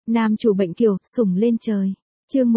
Nam chủ bệnh kiều, sủng lên trời. Chương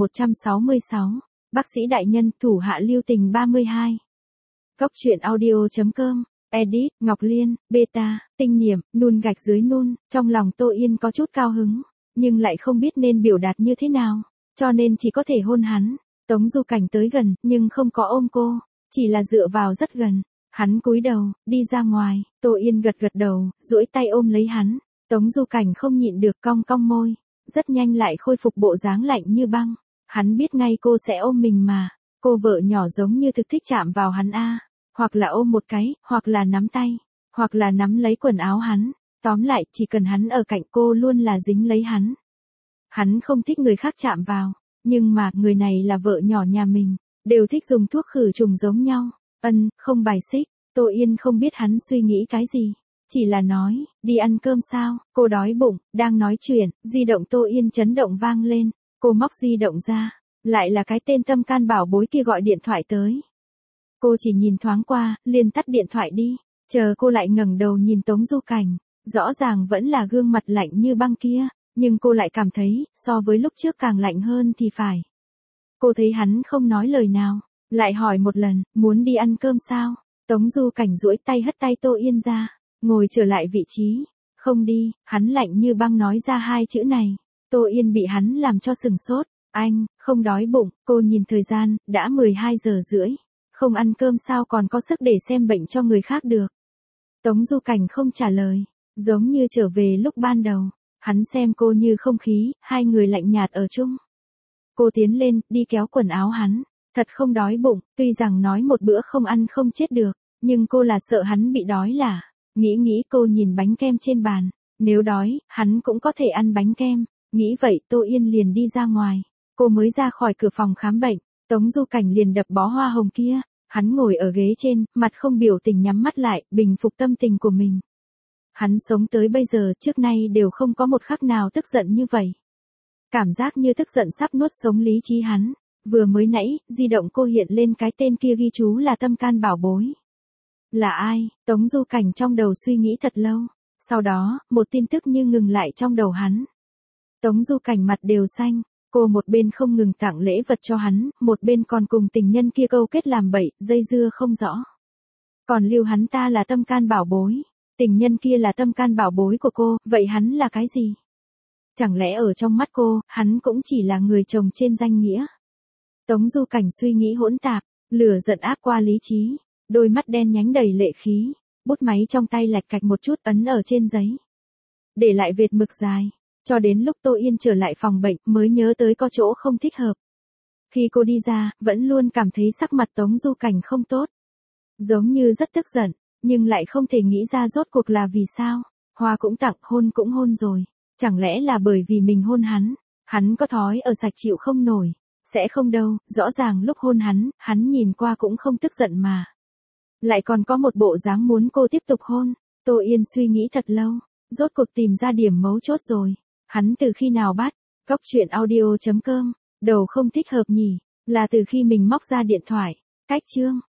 1166. Bác sĩ đại nhân, thủ hạ lưu tình 32. Góc truyện audio.com. Edit, Ngọc Liên, Beta, Tinh Niệm, Nun gạch dưới Nun. Trong lòng Tô Yên có chút cao hứng, nhưng lại không biết nên biểu đạt như thế nào, cho nên chỉ có thể hôn hắn. Tống Du Cảnh tới gần, nhưng không có ôm cô, chỉ là dựa vào rất gần. Hắn cúi đầu, đi ra ngoài. Tô Yên gật gật đầu, duỗi tay ôm lấy hắn. Tống Du Cảnh không nhịn được cong cong môi, rất nhanh lại khôi phục bộ dáng lạnh như băng. Hắn biết ngay cô sẽ ôm mình mà. Cô vợ nhỏ giống như thực thích chạm vào hắn a, hoặc là ôm một cái, hoặc là nắm tay, hoặc là nắm lấy quần áo hắn. Tóm lại, chỉ cần hắn ở cạnh cô luôn là dính lấy hắn. Hắn không thích người khác chạm vào, nhưng mà người này là vợ nhỏ nhà mình, đều thích dùng thuốc khử trùng giống nhau. Không bài xích. Tô Yên không biết hắn suy nghĩ cái gì, chỉ là nói, đi ăn cơm sao, cô đói bụng. Đang nói chuyện, di động Tô Yên chấn động vang lên. Cô móc di động ra, lại là cái tên tâm can bảo bối kia gọi điện thoại tới. Cô chỉ nhìn thoáng qua, liền tắt điện thoại đi. Chờ cô lại ngẩng đầu nhìn Tống Du Cảnh, rõ ràng vẫn là gương mặt lạnh như băng kia, nhưng cô lại cảm thấy, so với lúc trước càng lạnh hơn thì phải. Cô thấy hắn không nói lời nào, lại hỏi một lần, muốn đi ăn cơm sao? Tống Du Cảnh duỗi tay hất tay Tô Yên ra, ngồi trở lại vị trí. Không đi. Hắn lạnh như băng nói ra hai chữ này. Tô Yên bị hắn làm cho sừng sốt. Anh, không đói bụng. Cô nhìn thời gian, đã 12 giờ rưỡi. Không ăn cơm sao còn có sức để xem bệnh cho người khác được. Tống Du Cảnh không trả lời, giống như trở về lúc ban đầu. Hắn xem cô như không khí, hai người lạnh nhạt ở chung. Cô tiến lên, đi kéo quần áo hắn. Thật không đói bụng, tuy rằng nói một bữa không ăn không chết được, nhưng cô là sợ hắn bị đói là. Nghĩ cô nhìn bánh kem trên bàn, nếu đói, hắn cũng có thể ăn bánh kem. Nghĩ vậy Tô Yên liền đi ra ngoài. Cô mới ra khỏi cửa phòng khám bệnh, Tống Du Cảnh liền đập bó hoa hồng kia. Hắn ngồi ở ghế trên, mặt không biểu tình nhắm mắt lại, bình phục tâm tình của mình. Hắn sống tới bây giờ trước nay đều không có một khắc nào tức giận như vậy. Cảm giác như tức giận sắp nuốt sống lý trí hắn. Vừa mới nãy, di động cô hiện lên cái tên kia ghi chú là tâm can bảo bối. Là ai? Tống Du Cảnh trong đầu suy nghĩ thật lâu. Sau đó, một tin tức như ngừng lại trong đầu hắn. Tống Du Cảnh mặt đều xanh. Cô một bên không ngừng tặng lễ vật cho hắn, một bên còn cùng tình nhân kia câu kết làm bậy, dây dưa không rõ. Còn lưu hắn ta là tâm can bảo bối. Tình nhân kia là tâm can bảo bối của cô, vậy hắn là cái gì? Chẳng lẽ ở trong mắt cô, hắn cũng chỉ là người chồng trên danh nghĩa? Tống Du Cảnh suy nghĩ hỗn tạp, lửa giận áp qua lý trí, đôi mắt đen nhánh đầy lệ khí, bút máy trong tay lạch cạch một chút ấn ở trên giấy. Để lại vệt mực dài, cho đến lúc Tô Yên trở lại phòng bệnh mới nhớ tới có chỗ không thích hợp. Khi cô đi ra, vẫn luôn cảm thấy sắc mặt Tống Du Cảnh không tốt. Giống như rất tức giận, nhưng lại không thể nghĩ ra rốt cuộc là vì sao. Hoa cũng tặng, hôn cũng hôn rồi. Chẳng lẽ là bởi vì mình hôn hắn có thói ở sạch chịu không nổi. Sẽ không đâu, rõ ràng lúc hôn hắn nhìn qua cũng không tức giận mà. Lại còn có một bộ dáng muốn cô tiếp tục hôn. Tô Yên suy nghĩ thật lâu, rốt cuộc tìm ra điểm mấu chốt rồi. Hắn từ khi nào bắt? Góc truyện audio.com. Đầu không thích hợp nhỉ, là từ khi mình móc ra điện thoại. Cách chương.